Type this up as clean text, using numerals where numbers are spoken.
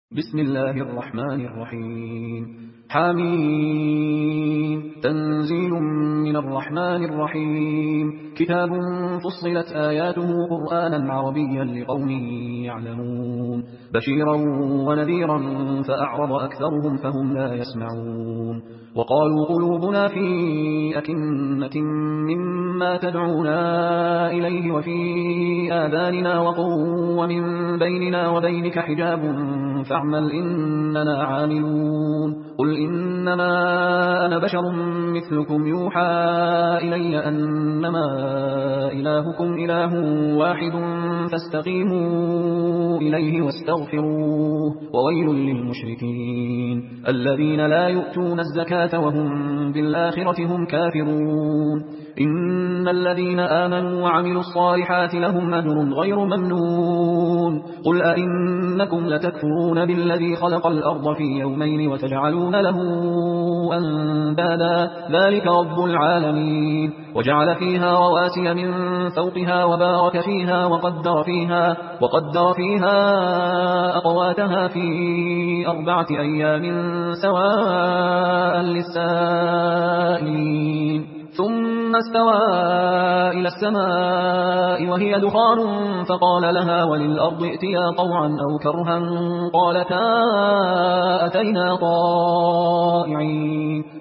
بسم الله الرحمن الرحيم حميم تنزيل من الرحمن الرحيم كتاب فصلت آياته قرآنا عربيا لقوم يعلمون بشيرا ونذيرا فأعرض أكثرهم فهم لا يسمعون وقالوا قلوبنا في أكنة مما تدعونا إليه وفي آذاننا وقر ومن بيننا وبينك حجاب فاعمل إننا عاملون قل إنما أنا بشر مثلكم يوحى إلي أنما إلهكم إله واحد فاستقيموا إليه واستغفروه وويل للمشركين الذين لا يؤتون الزكاة وهم بالآخرة هم كافرون إن الذين آمنوا وعملوا الصالحات لهم أجر غير ممنون قل أئنكم لتكفرون بالذي خلق الأرض في يومين وتجعلون له أندادا ذلك رب العالمين وجعل فيها رواسي من فوقها وبارك فيها وقدر فيها أقواتها في 4 أيام سواء للسائلين ثم استوى إلى السماء وهي دخان فقال لها وللأرض ائتيا طوعا أو كرها قالتا أتينا طائعين